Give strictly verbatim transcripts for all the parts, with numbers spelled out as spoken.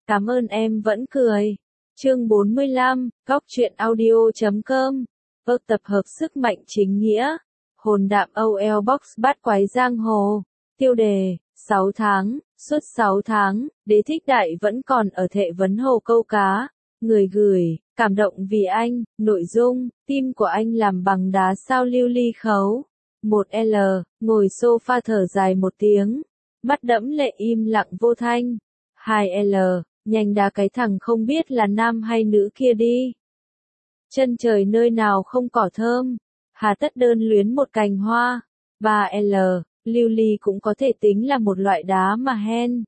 Cảm ơn em vẫn cười. Chương bốn mươi lăm, góc truyện audio chấm com. Vở tập hợp sức mạnh chính nghĩa. Hồn đạm o lờ Box bát quái giang hồ. Tiêu đề, sáu tháng, suốt sáu tháng, Đế Thích Đại vẫn còn ở thệ vấn hồ câu cá. Người gửi, cảm động vì anh, nội dung, tim của anh làm bằng đá sao lưu ly khấu. một L, ngồi sofa thở dài một tiếng. Mắt đẫm lệ im lặng vô thanh. hai L, nhanh đá cái thằng không biết là nam hay nữ kia đi. Chân trời nơi nào không cỏ thơm, hà tất đơn luyến một cành hoa. ba L, lưu ly cũng có thể tính là một loại đá mà hen.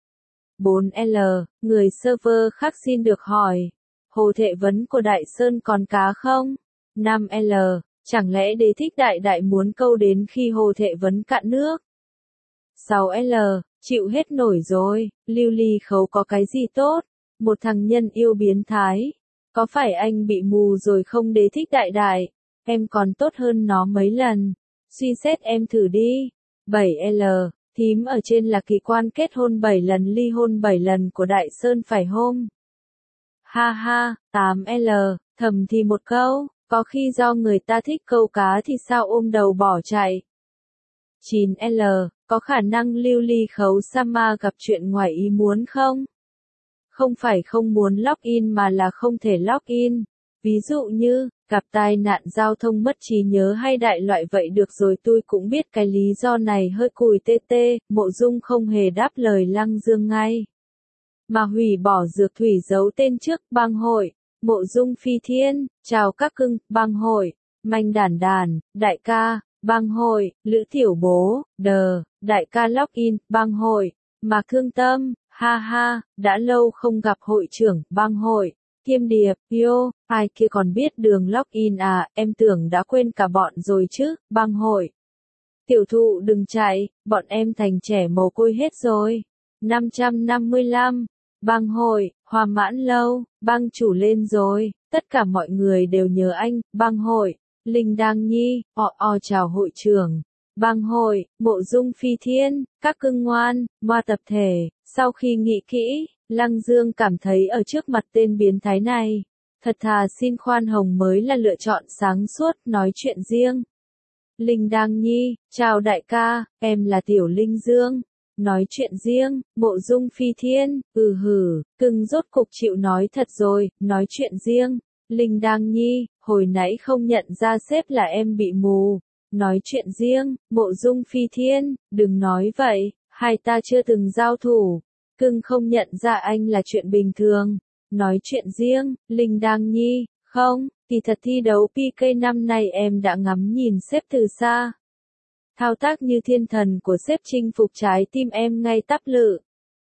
bốn L, người server khác xin được hỏi, hồ thệ vấn của Đại Sơn còn cá không? năm L, chẳng lẽ Đế Thích Đại đại muốn câu đến khi hồ thệ vấn cạn nước? sáu L, chịu hết nổi rồi, lưu ly khấu có cái gì tốt? Một thằng nhân yêu biến thái. Có phải anh bị mù rồi không Đế Thích Đại đại? Em còn tốt hơn nó mấy lần. Suy xét em thử đi. bảy L, thím ở trên là kỳ quan kết hôn bảy lần ly hôn bảy lần của Đại Sơn phải không? Ha ha. tám L, thầm thì một câu, có khi do người ta thích câu cá thì sao ôm đầu bỏ chạy. chín L, có khả năng lưu ly khấu Sama gặp chuyện ngoài ý muốn không? Không phải không muốn login mà là không thể login. Ví dụ như, gặp tai nạn giao thông mất trí nhớ hay đại loại vậy được rồi, tôi cũng biết cái lý do này hơi cùi tê tê. Mộ Dung không hề đáp lời Lăng Dương ngay, mà hủy bỏ dược thủy giấu tên trước bang hội. Mộ Dung Phi Thiên, chào các cưng, bang hội. Manh Đản Đản, đại ca, bang hội. Lữ Tiểu Bố, đờ, đại ca login, bang hội. Mà Thương Tâm, ha ha, đã lâu không gặp hội trưởng, bang hội. Kiêm Điệp, yo, ai kia còn biết đường login à, em tưởng đã quên cả bọn rồi chứ, bang hội. Tiểu thụ đừng chạy, bọn em thành trẻ mồ côi hết rồi. năm trăm năm mươi lăm, bang hội, Hoa Mãn Lâu, bang chủ lên rồi, tất cả mọi người đều nhớ anh, bang hội. Linh Đang Nhi, o o chào hội trưởng. Bang hội, Mộ Dung Phi Thiên, các cưng ngoan, moa tập thể. Sau khi nghĩ kỹ, Lăng Dương cảm thấy ở trước mặt tên biến thái này, thật thà xin khoan hồng mới là lựa chọn sáng suốt. Nói chuyện riêng. Linh Đang Nhi, chào đại ca, em là Tiểu Linh Dương. Nói chuyện riêng. Mộ Dung Phi Thiên, ừ hử, cưng rốt cục chịu nói thật rồi. Nói chuyện riêng. Linh Đang Nhi, hồi nãy không nhận ra sếp là em bị mù. Nói chuyện riêng. Mộ Dung Phi Thiên, đừng nói vậy, hai ta chưa từng giao thủ. Cưng không nhận ra anh là chuyện bình thường. Nói chuyện riêng. Linh Đang Nhi, không, kỳ thật thi đấu pê ca năm nay em đã ngắm nhìn sếp từ xa. Thao tác như thiên thần của sếp chinh phục trái tim em ngay tắp lự.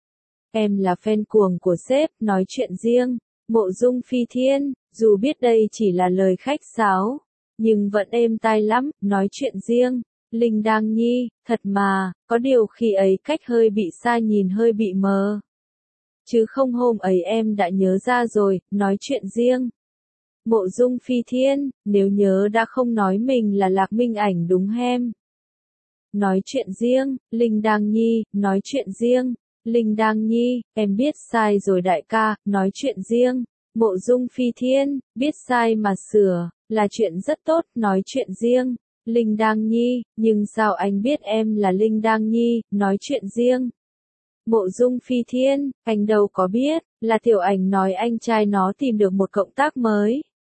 Em là fan cuồng của sếp. Nói chuyện riêng. Mộ Dung Phi Thiên, dù biết đây chỉ là lời khách sáo, nhưng vẫn êm tai lắm. Nói chuyện riêng. Linh Đang Nhi, thật mà, có điều khi ấy cách hơi bị xa, nhìn hơi bị mờ. Chứ không hôm ấy em đã nhớ ra rồi. Nói chuyện riêng. Mộ Dung Phi Thiên, nếu nhớ đã không nói mình là Lạc Minh Ảnh đúng hem. Nói chuyện riêng. Linh Đang Nhi, nói chuyện riêng. Linh Đang Nhi, em biết sai rồi đại ca. Nói chuyện riêng. Mộ Dung Phi Thiên, biết sai mà sửa, là chuyện rất tốt. Nói chuyện riêng. Linh Đang Nhi, nhưng sao anh biết em là Linh Đang Nhi? Nói chuyện riêng. Mộ Dung Phi Thiên, anh đâu có biết, là Tiểu Ảnh nói anh trai nó tìm được một cộng tác mới.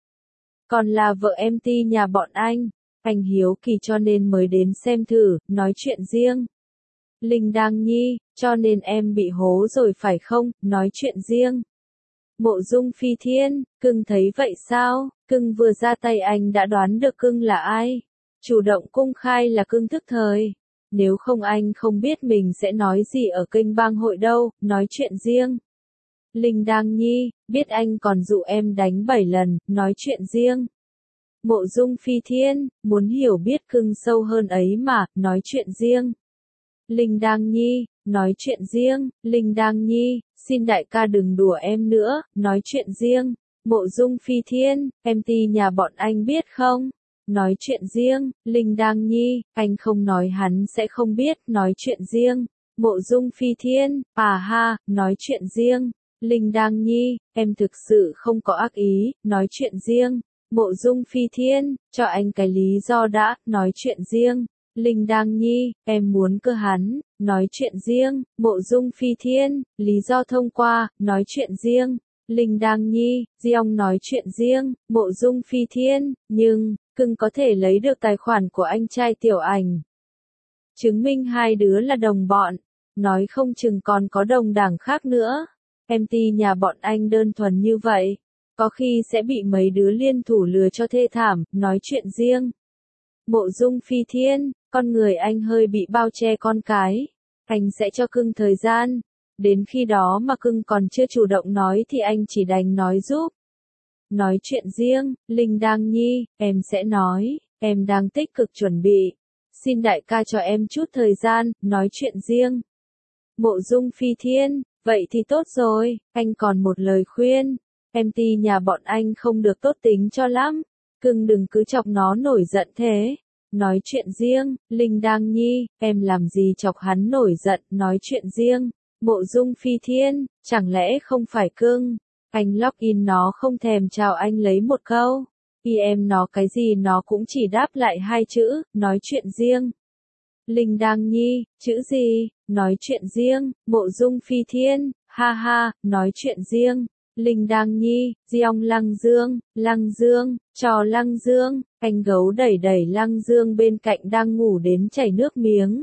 Còn là vợ em tê nhà bọn anh. Anh hiếu kỳ cho nên mới đến xem thử. Nói chuyện riêng. Linh Đang Nhi, cho nên em bị hố rồi phải không? Nói chuyện riêng. Mộ Dung Phi Thiên, cưng thấy vậy sao? Cưng vừa ra tay anh đã đoán được cưng là ai. Chủ động công khai là cưng thức thời. Nếu không anh không biết mình sẽ nói gì ở kênh bang hội đâu. Nói chuyện riêng. Linh Đang Nhi, biết anh còn dụ em đánh bảy lần. Nói chuyện riêng. Mộ Dung Phi Thiên, muốn hiểu biết cưng sâu hơn ấy mà. Nói chuyện riêng. Linh Đang Nhi, nói chuyện riêng. Linh Đang Nhi, xin đại ca đừng đùa em nữa. Nói chuyện riêng. Mộ Dung Phi Thiên, em tê nhà bọn anh biết không? Nói chuyện riêng. Linh Đang Nhi, anh không nói hắn sẽ không biết. Nói chuyện riêng. Mộ Dung Phi Thiên, à ha, nói chuyện riêng. Linh Đang Nhi, em thực sự không có ác ý, nói chuyện riêng. Mộ Dung Phi Thiên, cho anh cái lý do đã, nói chuyện riêng. Linh Đang Nhi, em muốn cơ hắn, nói chuyện riêng. Mộ Dung Phi Thiên, lý do thông qua, nói chuyện riêng. Linh Đang Nhi, Diong nói chuyện riêng. Mộ Dung Phi Thiên, nhưng, cưng có thể lấy được tài khoản của anh trai Tiểu Ảnh. Chứng minh hai đứa là đồng bọn, nói không chừng còn có đồng đảng khác nữa. Em ti nhà bọn anh đơn thuần như vậy, có khi sẽ bị mấy đứa liên thủ lừa cho thê thảm, nói chuyện riêng. Mộ Dung Phi Thiên, con người anh hơi bị bao che con cái, anh sẽ cho cưng thời gian, đến khi đó mà cưng còn chưa chủ động nói thì anh chỉ đành nói giúp. Nói chuyện riêng, Linh Đang Nhi, em sẽ nói, em đang tích cực chuẩn bị, xin đại ca cho em chút thời gian, nói chuyện riêng. Mộ Dung Phi Thiên, vậy thì tốt rồi, anh còn một lời khuyên, em ti nhà bọn anh không được tốt tính cho lắm, cưng đừng cứ chọc nó nổi giận thế. Nói chuyện riêng, Linh Đang Nhi, em làm gì chọc hắn nổi giận, nói chuyện riêng. Mộ Dung Phi Thiên, chẳng lẽ không phải cưng, anh login nó không thèm chào anh lấy một câu, y em nó cái gì nó cũng chỉ đáp lại hai chữ, nói chuyện riêng. Linh Đang Nhi, chữ gì, nói chuyện riêng. Mộ Dung Phi Thiên, ha ha, nói chuyện riêng. Linh Đang Nhi, Diong Lăng Dương, Lăng Dương, trò Lăng Dương, anh gấu đẩy đẩy Lăng Dương bên cạnh đang ngủ đến chảy nước miếng.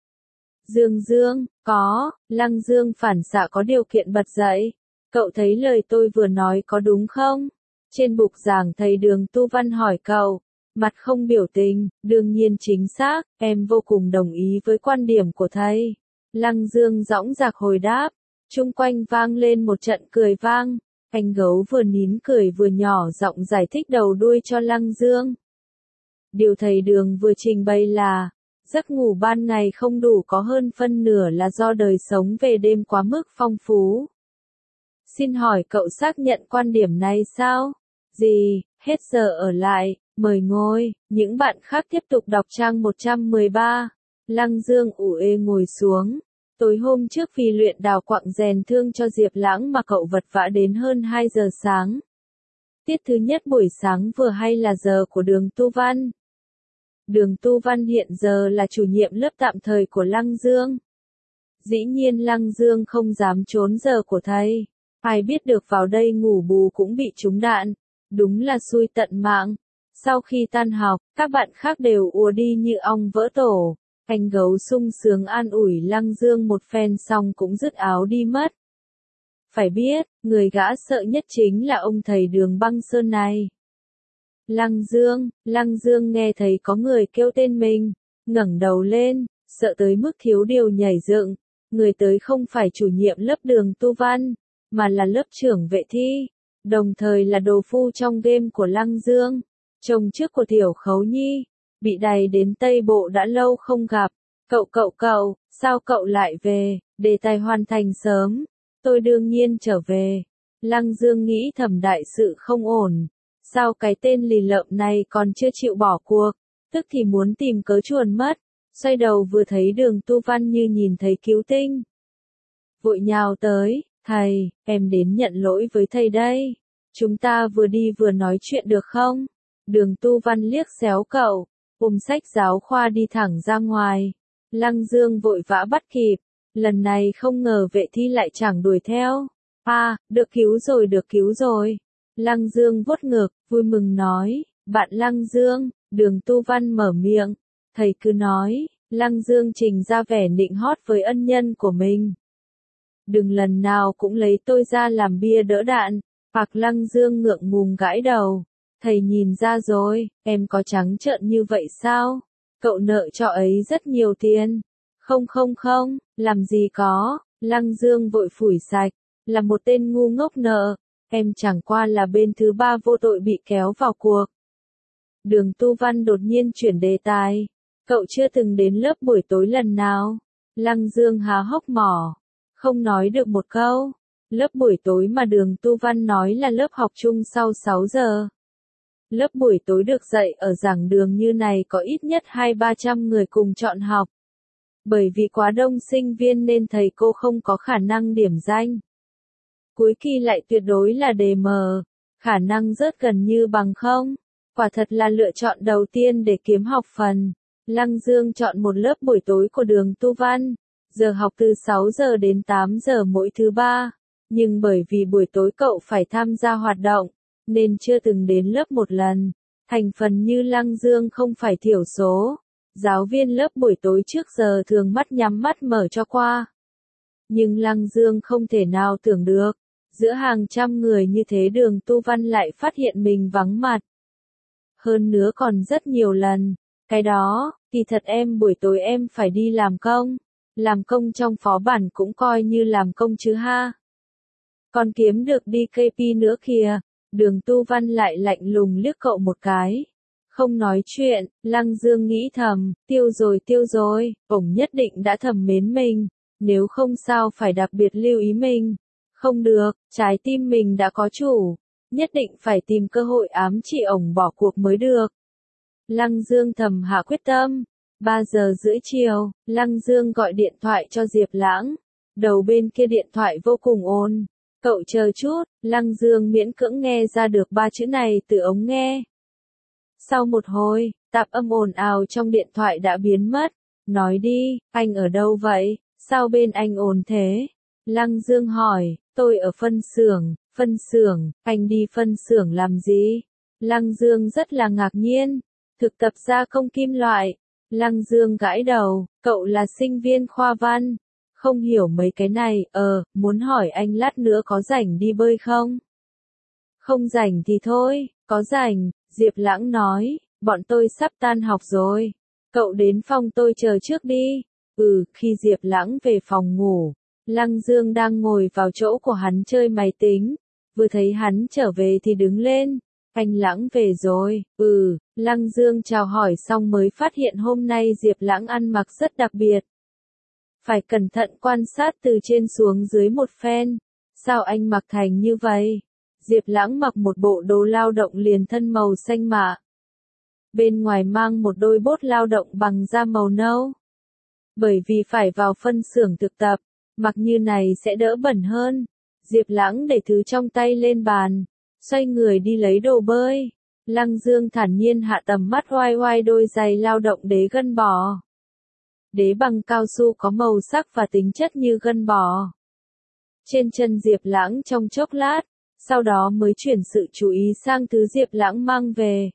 Dương Dương, có, Lăng Dương phản xạ có điều kiện bật dậy. Cậu thấy lời tôi vừa nói có đúng không? Trên bục giảng thầy Đường Tu Văn hỏi cậu, mặt không biểu tình, đương nhiên chính xác, em vô cùng đồng ý với quan điểm của thầy. Lăng Dương dõng dạc hồi đáp, chung quanh vang lên một trận cười vang. Anh gấu vừa nín cười vừa nhỏ giọng giải thích đầu đuôi cho Lăng Dương. Điều thầy Đường vừa trình bày là, giấc ngủ ban ngày không đủ có hơn phân nửa là do đời sống về đêm quá mức phong phú. Xin hỏi cậu xác nhận quan điểm này sao? Gì, hết giờ ở lại, mời ngồi, những bạn khác tiếp tục đọc trang một trăm mười ba. Lăng Dương ủ ê ngồi xuống. Tối hôm trước vì luyện đào quặng rèn thương cho Diệp Lãng mà cậu vật vã đến hơn hai giờ sáng. Tiết thứ nhất buổi sáng vừa hay là giờ của Đường Tu Văn. Đường Tu Văn hiện giờ là chủ nhiệm lớp tạm thời của Lăng Dương. Dĩ nhiên Lăng Dương không dám trốn giờ của thầy. Ai biết được vào đây ngủ bù cũng bị trúng đạn. Đúng là xui tận mạng. Sau khi tan học, các bạn khác đều ùa đi như ong vỡ tổ. Anh gấu sung sướng an ủi Lăng Dương một phen xong cũng dứt áo đi mất. Phải biết, người gã sợ nhất chính là ông thầy Đường Băng Sơn này. Lăng Dương, Lăng Dương nghe thấy có người kêu tên mình, ngẩng đầu lên, sợ tới mức thiếu điều nhảy dựng. Người tới không phải chủ nhiệm lớp Đường Tu Văn, mà là lớp trưởng vệ thi, đồng thời là đồ phu trong game của Lăng Dương, chồng trước của Tiểu Khấu Nhi, bị đày đến Tây Bộ đã lâu không gặp. Cậu cậu cậu, sao cậu lại về, đề tài hoàn thành sớm, tôi đương nhiên trở về. Lăng Dương nghĩ thầm đại sự không ổn, sao cái tên lì lợm này còn chưa chịu bỏ cuộc, tức thì muốn tìm cớ chuồn mất, xoay đầu vừa thấy Đường Tu Văn như nhìn thấy cứu tinh. Vội nhào tới, thầy, em đến nhận lỗi với thầy đây, chúng ta vừa đi vừa nói chuyện được không? Đường Tu Văn liếc xéo cậu, ôm sách giáo khoa đi thẳng ra ngoài. Lăng Dương vội vã bắt kịp, lần này không ngờ vệ thi lại chẳng đuổi theo. À, được cứu rồi được cứu rồi. Lăng Dương vuốt ngực, vui mừng nói, bạn Lăng Dương, Đường Tu Văn mở miệng, thầy cứ nói. Lăng Dương trình ra vẻ nịnh hót với ân nhân của mình. Đừng lần nào cũng lấy tôi ra làm bia đỡ đạn. Hoặc Lăng Dương ngượng ngùng gãi đầu. Thầy nhìn ra rồi, em có trắng trợn như vậy sao? Cậu nợ cho ấy rất nhiều tiền. Không không không, làm gì có. Lăng Dương vội phủi sạch. Là một tên ngu ngốc nợ. Em chẳng qua là bên thứ ba vô tội bị kéo vào cuộc. Đường Tu Văn đột nhiên chuyển đề tài. Cậu chưa từng đến lớp buổi tối lần nào? Lăng Dương há hốc mỏ. Không nói được một câu. Lớp buổi tối mà Đường Tu Văn nói là lớp học chung sau sáu giờ. Lớp buổi tối được dạy ở giảng đường như này có ít nhất hai ba trăm người cùng chọn học. Bởi vì quá đông sinh viên nên thầy cô không có khả năng điểm danh. cuối kỳ lại tuyệt đối là đề mờ, khả năng rớt gần như bằng không. Quả thật là lựa chọn đầu tiên để kiếm học phần. Lăng Dương chọn một lớp buổi tối của Đường Tu Văn, giờ học từ sáu giờ đến tám giờ mỗi thứ ba, nhưng bởi vì buổi tối cậu phải tham gia hoạt động, nên chưa từng đến lớp một lần. Thành phần như Lăng Dương không phải thiểu số, giáo viên lớp buổi tối trước giờ thường mắt nhắm mắt mở cho qua. Nhưng Lăng Dương không thể nào tưởng được, giữa hàng trăm người như thế Đường Tu Văn lại phát hiện mình vắng mặt. Hơn nữa còn rất nhiều lần, cái đó, thì thật em buổi tối em phải đi làm công, làm công trong phó bản cũng coi như làm công chứ ha. Còn kiếm được đi ca pê nữa kìa, Đường Tu Văn lại lạnh lùng liếc cậu một cái. Không nói chuyện, Lăng Dương nghĩ thầm, tiêu rồi tiêu rồi, ổng nhất định đã thầm mến mình, nếu không sao phải đặc biệt lưu ý mình. Không được, trái tim mình đã có chủ, nhất định phải tìm cơ hội ám chỉ ổng bỏ cuộc mới được. Lăng Dương thầm hạ quyết tâm. ba giờ rưỡi chiều, Lăng Dương gọi điện thoại cho Diệp Lãng. Đầu bên kia điện thoại vô cùng ồn. Cậu chờ chút, Lăng Dương miễn cưỡng nghe ra được ba chữ này từ ống nghe. Sau một hồi, tạp âm ồn ào trong điện thoại đã biến mất. Nói đi, anh ở đâu vậy? Sao bên anh ồn thế? Lăng Dương hỏi, tôi ở phân xưởng. Phân xưởng, anh đi phân xưởng làm gì? Lăng Dương rất là ngạc nhiên. Thực tập gia công kim loại. Lăng Dương gãi đầu, cậu là sinh viên khoa văn. Không hiểu mấy cái này, ờ, muốn hỏi anh lát nữa có rảnh đi bơi không? Không rảnh thì thôi, có rảnh, Diệp Lãng nói, bọn tôi sắp tan học rồi. Cậu đến phòng tôi chờ trước đi. Ừ, khi Diệp Lãng về phòng ngủ, Lăng Dương đang ngồi vào chỗ của hắn chơi máy tính. Vừa thấy hắn trở về thì đứng lên. Anh Lãng về rồi, ừ, Lăng Dương chào hỏi xong mới phát hiện hôm nay Diệp Lãng ăn mặc rất đặc biệt. Phải cẩn thận quan sát từ trên xuống dưới một phen. Sao anh mặc thành như vậy? Diệp Lãng mặc một bộ đồ lao động liền thân màu xanh mạ. Bên ngoài mang một đôi bốt lao động bằng da màu nâu. Bởi vì phải vào phân xưởng thực tập, mặc như này sẽ đỡ bẩn hơn. Diệp Lãng để thứ trong tay lên bàn, xoay người đi lấy đồ bơi. Lăng Dương thản nhiên hạ tầm mắt oai oai đôi giày lao động đế gân bò. Đế bằng cao su có màu sắc và tính chất như gân bò. Trên chân Diệp Lãng trong chốc lát, sau đó mới chuyển sự chú ý sang thứ Diệp Lãng mang về.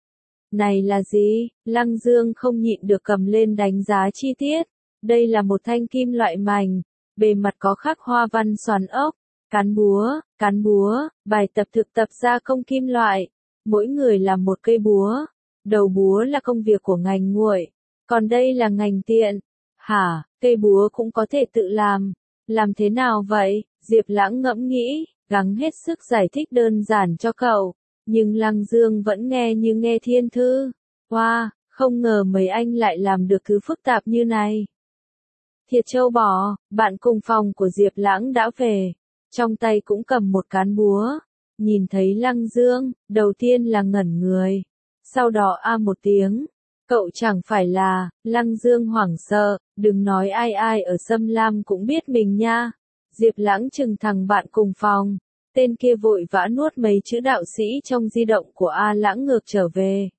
Này là gì? Lăng Dương không nhịn được cầm lên đánh giá chi tiết. Đây là một thanh kim loại mảnh, bề mặt có khắc hoa văn xoắn ốc, cán búa, cán búa, bài tập thực tập gia công kim loại. Mỗi người làm một cây búa. Đầu búa là công việc của ngành nguội, còn đây là ngành tiện. Hả, cây búa cũng có thể tự làm. Làm thế nào vậy? Diệp Lãng ngẫm nghĩ, gắng hết sức giải thích đơn giản cho cậu. Nhưng Lăng Dương vẫn nghe như nghe thiên thư. Wow, không ngờ mấy anh lại làm được thứ phức tạp như này. Thiệt châu bò, bạn cùng phòng của Diệp Lãng đã về. Trong tay cũng cầm một cán búa. Nhìn thấy Lăng Dương, đầu tiên là ngẩn người. Sau đó a một tiếng. Cậu chẳng phải là, Lăng Dương hoảng sợ, đừng nói ai ai ở Sâm Lam cũng biết mình nha. Diệp Lãng chừng thằng bạn cùng phòng. Tên kia vội vã nuốt mấy chữ đạo sĩ trong di động của A Lãng ngược trở về.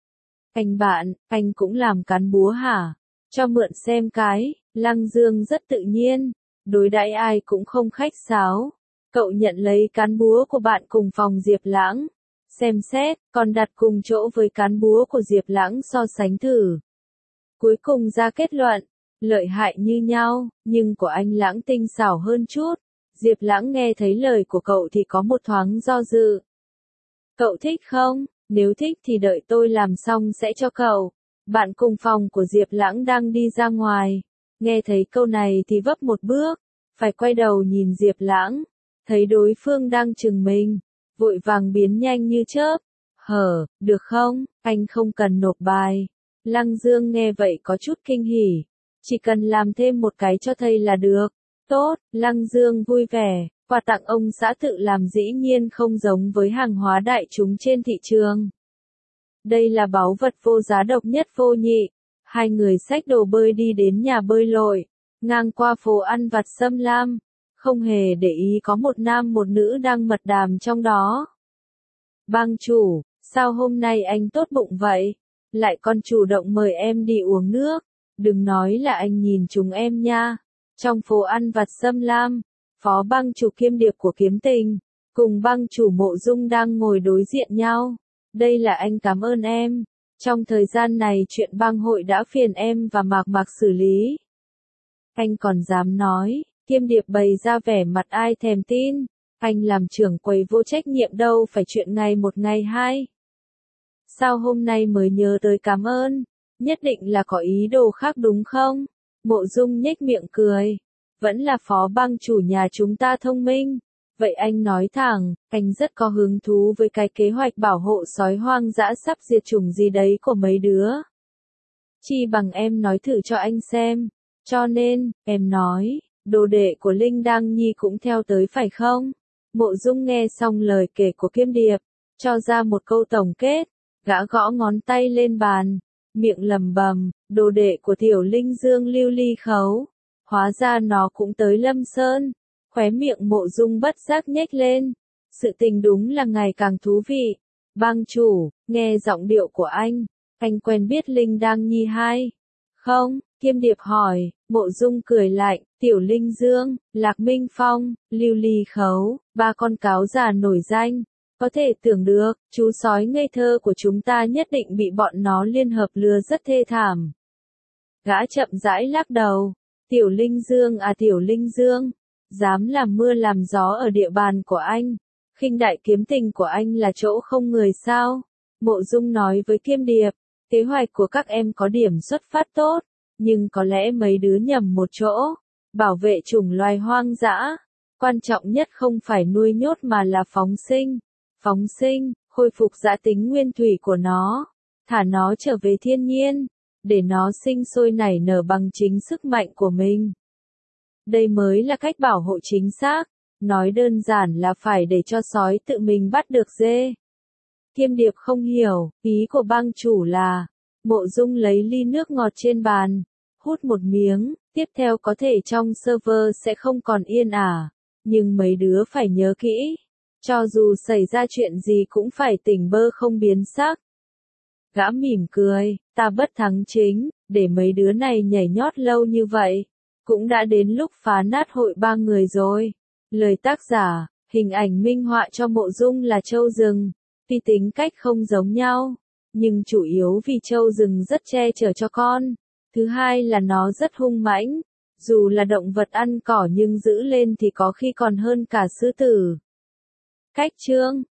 Anh bạn, anh cũng làm cán búa hả? Cho mượn xem cái. Lăng Dương rất tự nhiên, đối đãi ai cũng không khách sáo. Cậu nhận lấy cán búa của bạn cùng phòng Diệp Lãng, xem xét, còn đặt cùng chỗ với cán búa của Diệp Lãng so sánh thử. Cuối cùng ra kết luận, lợi hại như nhau, nhưng của anh Lãng tinh xảo hơn chút. Diệp Lãng nghe thấy lời của cậu thì có một thoáng do dự. Cậu thích không? Nếu thích thì đợi tôi làm xong sẽ cho cậu. Bạn cùng phòng của Diệp Lãng đang đi ra ngoài. Nghe thấy câu này thì vấp một bước, phải quay đầu nhìn Diệp Lãng. Thấy đối phương đang chừng mình, vội vàng biến nhanh như chớp. Hở, được không, anh không cần nộp bài. Lăng Dương nghe vậy có chút kinh hỉ. Chỉ cần làm thêm một cái cho thầy là được. Tốt, Lăng Dương vui vẻ, quà tặng ông xã tự làm dĩ nhiên không giống với hàng hóa đại chúng trên thị trường. Đây là báu vật vô giá độc nhất vô nhị. Hai người xách đồ bơi đi đến nhà bơi lội, ngang qua phố ăn vặt Sâm Lam. không hề để ý có một nam một nữ đang mật đàm trong đó. Bang chủ, sao hôm nay anh tốt bụng vậy? Lại còn chủ động mời em đi uống nước. Đừng nói là anh nhìn chúng em nha. Trong phố ăn vặt Sâm Lam, phó bang chủ kiêm điệp của Kiếm Tình, cùng bang chủ Mộ Dung đang ngồi đối diện nhau. Đây là anh cảm ơn em. Trong thời gian này chuyện bang hội đã phiền em và Mạc Mạc xử lý. Anh còn dám nói, kiêm điệp bày ra vẻ mặt ai thèm tin. Anh làm trưởng quầy vô trách nhiệm đâu phải chuyện ngày một ngày hai. Sao hôm nay mới nhớ tới cảm ơn? Nhất định là có ý đồ khác đúng không? Mộ Dung nhếch miệng cười. Vẫn là phó bang chủ nhà chúng ta thông minh. Vậy anh nói thẳng, anh rất có hứng thú với cái kế hoạch bảo hộ sói hoang dã sắp diệt chủng gì đấy của mấy đứa. Chi bằng em nói thử cho anh xem. Cho nên, em nói, đồ đệ của Linh Đăng Nhi cũng theo tới phải không? Mộ Dung nghe xong lời kể của Kiêm Điệp, cho ra một câu tổng kết, gã gõ ngón tay lên bàn, miệng lầm bầm, đồ đệ của Tiểu Linh Dương Lưu Ly Khấu. Hóa ra nó cũng tới Lâm Sơn. Khóe miệng Mộ Dung bất giác nhếch lên. Sự tình đúng là ngày càng thú vị. Bang chủ, nghe giọng điệu của anh, anh quen biết Linh Đăng Nhi hay không? Kiêm Điệp hỏi. Mộ Dung cười lạnh, Tiểu Linh Dương, Lạc Minh Phong, Lưu Ly Khấu, ba con cáo già nổi danh. Có thể tưởng được, chú sói ngây thơ của chúng ta nhất định bị bọn nó liên hợp lừa rất thê thảm. Gã chậm rãi lắc đầu. Tiểu Linh Dương à Tiểu Linh Dương, dám làm mưa làm gió ở địa bàn của anh. Khinh đại kiếm tình của anh là chỗ không người sao? Mộ Dung nói với Kiêm Điệp, kế hoạch của các em có điểm xuất phát tốt, nhưng có lẽ mấy đứa nhầm một chỗ. Bảo vệ chủng loài hoang dã, quan trọng nhất không phải nuôi nhốt mà là phóng sinh. Phóng sinh, khôi phục dã tính nguyên thủy của nó, thả nó trở về thiên nhiên, để nó sinh sôi nảy nở bằng chính sức mạnh của mình. Đây mới là cách bảo hộ chính xác, nói đơn giản là phải để cho sói tự mình bắt được dê. Kiêm Điệp không hiểu, ý của bang chủ là, Mộ Dung lấy ly nước ngọt trên bàn, hút một miếng, tiếp theo có thể trong server sẽ không còn yên ả, nhưng mấy đứa phải nhớ kỹ. Cho dù xảy ra chuyện gì cũng phải tỉnh bơ không biến sắc. Gã mỉm cười, ta bất thắng chính, để mấy đứa này nhảy nhót lâu như vậy. Cũng đã đến lúc phá nát hội ba người rồi. Lời tác giả, hình ảnh minh họa cho Mộ Dung là trâu rừng. Tuy tính cách không giống nhau, nhưng chủ yếu vì trâu rừng rất che chở cho con. Thứ hai là nó rất hung mãnh. Dù là động vật ăn cỏ nhưng giữ lên thì có khi còn hơn cả sư tử. Cách chương